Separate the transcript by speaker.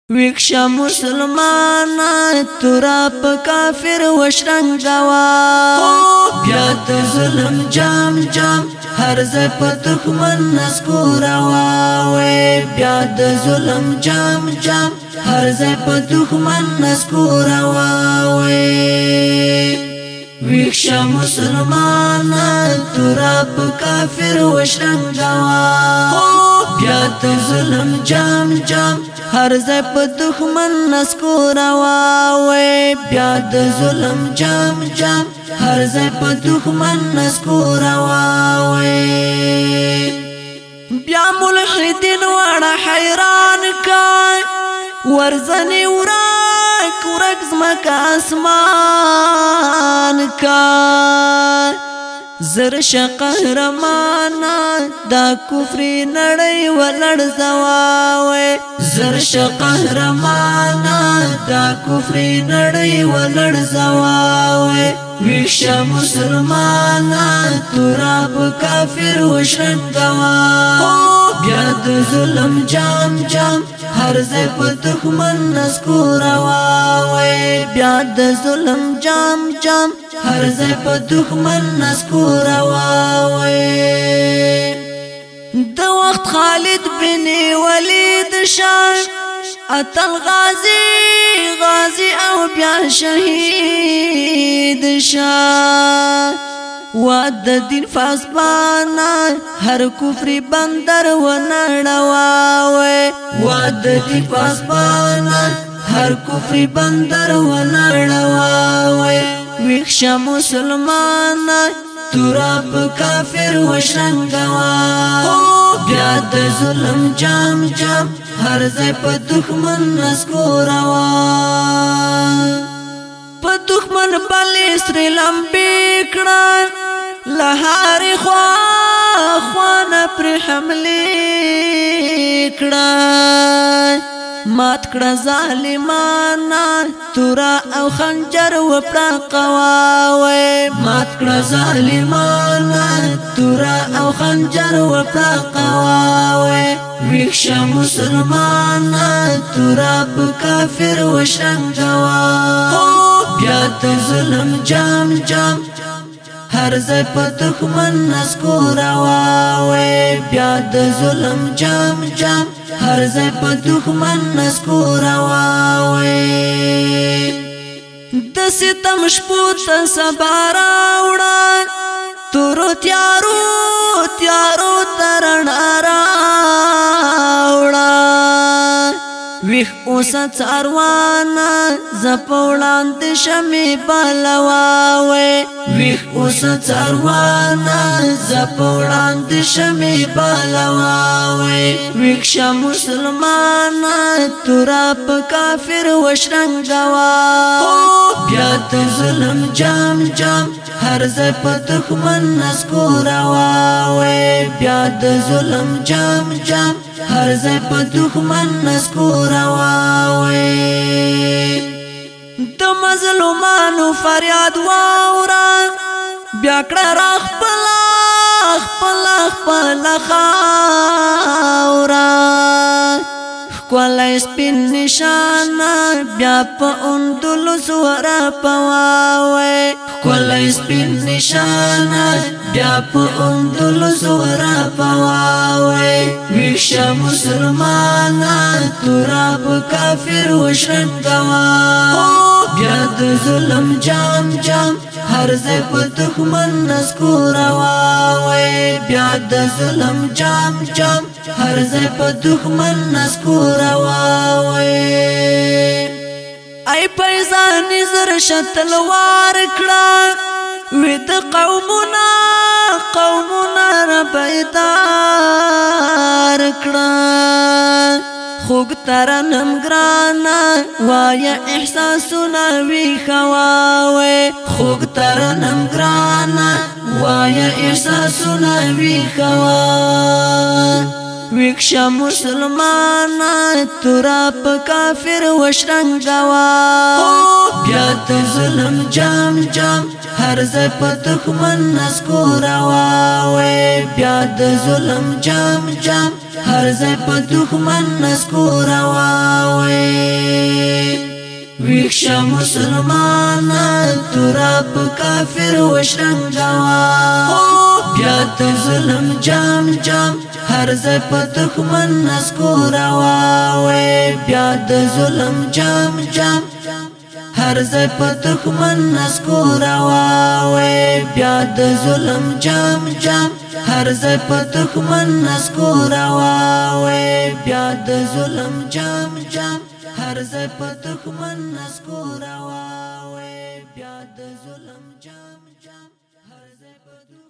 Speaker 1: ویکشا مسلمان تورا پا کافر وشرنگوا بیا د ظلم جام جام هر ځای په دښمن نسکوروا بیا د ظلم جام جام هر ځای په دښمن نسکوروا ویکشا مسلمان تورا پا کافر وشرنگوا بیا د ظلم جام جام هر ځای په دښمن نسکوروا بیا د ظلم جام جام هر ځای په دښمن نسکوروا بیا ملحدین واړه حیران کای ورځنی ورک ورک زمکه اسمان کای زرش قهرمانا دا کفری نړۍ ولړزوا زرش قهرمانا دا کفری نړۍ ولړزوا ویکشا مسلمانا تورا په کافر وشرنګوا بیا د ظلم جام جام هر ځای په دښمن نسکوروا بیا د ظلم جام جام هر ځای په دښمن نسکوروا د وخت خالد بن ولید شاه اتل غازی او بیا شهید شاه واد دین فاسبانا هر کفری بندر و نړوا واد دین فاسبانا هر کفری بندر و نړوا ویکشا مسلمان تورا پا کافر وشرنگوا بیا د ظلم جام جام هر ځای په دښمن نسکوروا په دښمن باندې سرې لمبې کړه لهارې خوانه پرې حملې کړه مات کړه ظالمانا تورا او خنجر وپړقوا مات کړه ظالمانا تورا او خنجر وپړقوا ویکشا مسلمانا تورا په کافر وشرنګوا بیا د ظلم جام جام هر ځای په دښمن نسکوروا بیا د ظلم جام جام هر ځای په دښمن نسکوروا د ستم شپو ته سبا راوړه تورو تیارو رڼا راوړه ویښ اوسه څاروانه زه په وړاندې شمې بالوا ویښ اوسه څاروانه زه په وړاندې شمې بالوا ویکشا مسلمانه تورا په کافر وشرنګوا بیا د ظلم جام جام هر ځای په دښمن نسکوروا بیا د ظلم جام جام هر ځای په دښمن نسکوروا د مظلومانو فریاد واوره بیا کړه را خپل خاوره ښکلی سپین نشانه بیا په اندلس ورپوا ښکلی سپین نشانه بیا په اندلس ورپوا ویکشا مسلمانا تورا په کافر وشرنګوا بیا د ظلم جام جام هر ځای په دښمن نسکوروا بیا د ظلم جام جام هر ځای په دښمن نسکوروا ای پیزانی زر شتلوار کړه وې د قومونه را بیدار کړه خوږ ترنم ګرانا وایا احساسونه ویښوا خوږ ترنم ګرانا وایا احساسونه ویښوا ویکشا مسلمانا تورا په کافر وشرنګوا بیا د ظلم جام جام هر ځای په دښمن نسکوروا بیا د ظلم جام جام هر ځای په دښمن نسکوروا بیا مسلمان تورا په کافر وشرنګوا بیا د ظلم جام جام هر ځای په دښمن نسکوروا وای بیا د ظلم جام جام هر ځای په دښمن نسکوروا وای بیا د ظلم جام جام هر ځای په دښمن نسکوروا وای بیا د ظلم جام جام هر ځای په دښمن نسکوروا وای بیا د ظلم جام جام هر ځای په